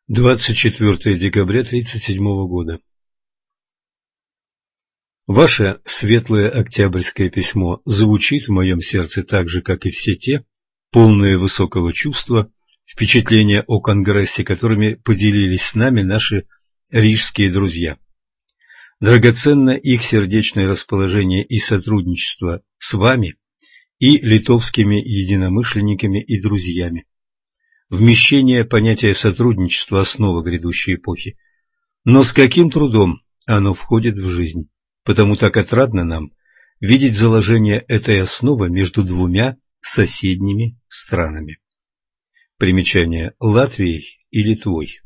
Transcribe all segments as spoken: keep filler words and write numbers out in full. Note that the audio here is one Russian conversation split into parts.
двадцать четвёртое декабря тридцать седьмого года. Ваше светлое октябрьское письмо звучит в моем сердце так же, как и все те, полные высокого чувства, впечатления о Конгрессе, которыми поделились с нами наши рижские друзья. Драгоценно их сердечное расположение и сотрудничество с вами и литовскими единомышленниками и друзьями. Вмещение понятия сотрудничества – основа грядущей эпохи. Но с каким трудом оно входит в жизнь, потому так отрадно нам видеть заложение этой основы между двумя соседними странами. Примечание: Латвией и Литвой.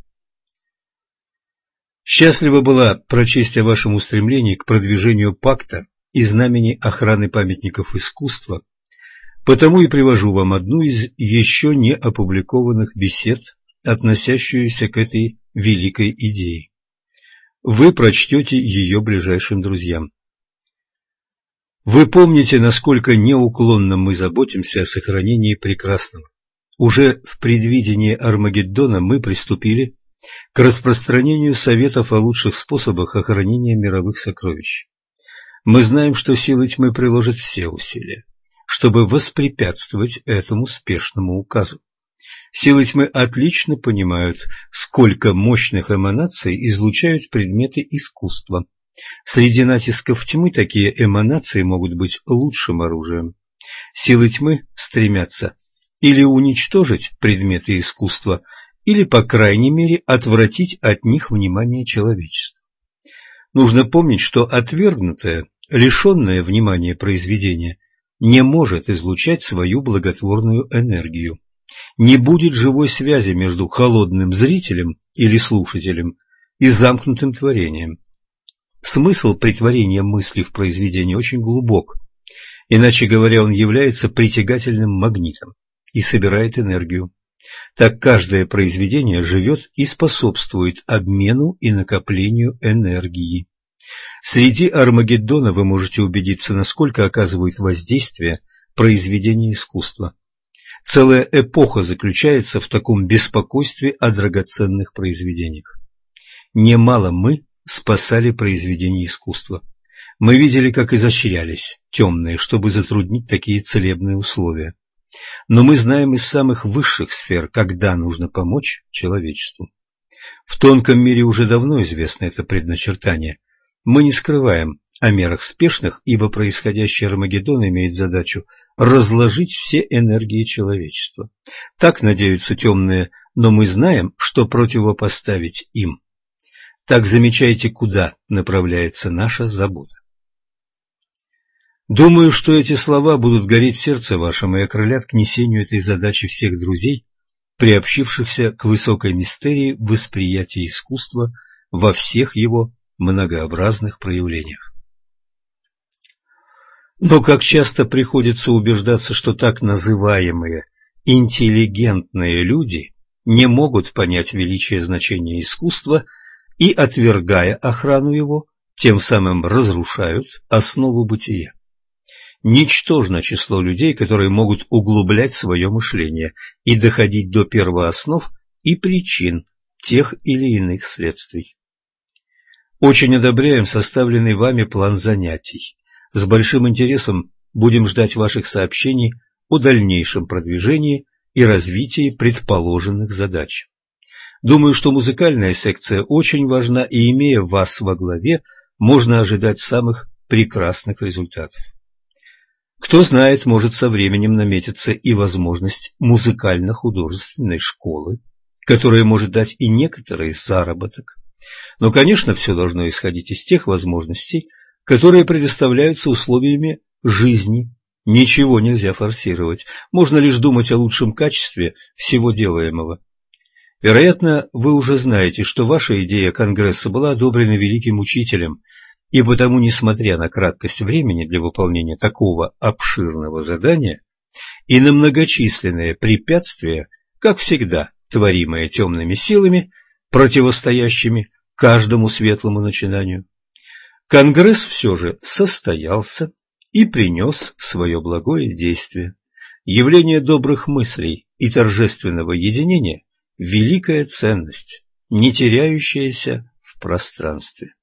Счастлива была прочесть о вашем устремлении к продвижению пакта и знамени охраны памятников искусства, потому и привожу вам одну из еще не опубликованных бесед, относящуюся к этой великой идее. Вы прочтете ее ближайшим друзьям. Вы помните, насколько неуклонно мы заботимся о сохранении прекрасного. Уже в предвидении Армагеддона мы приступили к распространению советов о лучших способах охранения мировых сокровищ. Мы знаем, что силы тьмы приложат все усилия, чтобы воспрепятствовать этому спешному указу. Силы тьмы отлично понимают, сколько мощных эманаций излучают предметы искусства. Среди натисков тьмы такие эманации могут быть лучшим оружием. Силы тьмы стремятся или уничтожить предметы искусства, или, по крайней мере, отвратить от них внимание человечества. Нужно помнить, что отвергнутое, лишенное внимания произведение не может излучать свою благотворную энергию. Не будет живой связи между холодным зрителем или слушателем и замкнутым творением. Смысл претворения мысли в произведение очень глубок, иначе говоря, он является притягательным магнитом и собирает энергию. Так каждое произведение живет и способствует обмену и накоплению энергии. Среди Армагеддона вы можете убедиться, насколько оказывает воздействие произведения искусства. Целая эпоха заключается в таком беспокойстве о драгоценных произведениях. Немало мы спасали произведения искусства. Мы видели, как изощрялись темные, чтобы затруднить такие целебные условия. Но мы знаем из самых высших сфер, когда нужно помочь человечеству. В тонком мире уже давно известно это предначертание. Мы не скрываем о мерах спешных, ибо происходящий Армагеддон имеет задачу разложить все энергии человечества. Так надеются темные, но мы знаем, что противопоставить им. Так замечайте, куда направляется наша забота. Думаю, что эти слова будут гореть в сердце вашем и окрылят к несению этой задачи всех друзей, приобщившихся к высокой мистерии восприятия искусства во всех его многообразных проявлениях. Но как часто приходится убеждаться, что так называемые интеллигентные люди не могут понять величие значения искусства и, отвергая охрану его, тем самым разрушают основу бытия. Ничтожно число людей, которые могут углублять свое мышление и доходить до первооснов и причин тех или иных следствий. Очень одобряем составленный вами план занятий. С большим интересом будем ждать ваших сообщений о дальнейшем продвижении и развитии предположенных задач. Думаю, что музыкальная секция очень важна, и, имея вас во главе, можно ожидать самых прекрасных результатов. Кто знает, может со временем наметиться и возможность музыкально-художественной школы, которая может дать и некоторый заработок. Но, конечно, все должно исходить из тех возможностей, которые предоставляются условиями жизни. Ничего нельзя форсировать, можно лишь думать о лучшем качестве всего делаемого. Вероятно, вы уже знаете, что ваша идея Конгресса была одобрена великим учителем, и потому, несмотря на краткость времени для выполнения такого обширного задания и на многочисленные препятствия, как всегда, творимые темными силами, противостоящими каждому светлому начинанию, Конгресс все же состоялся и принес свое благое действие. Явление добрых мыслей и торжественного единения – великая ценность, не теряющаяся в пространстве.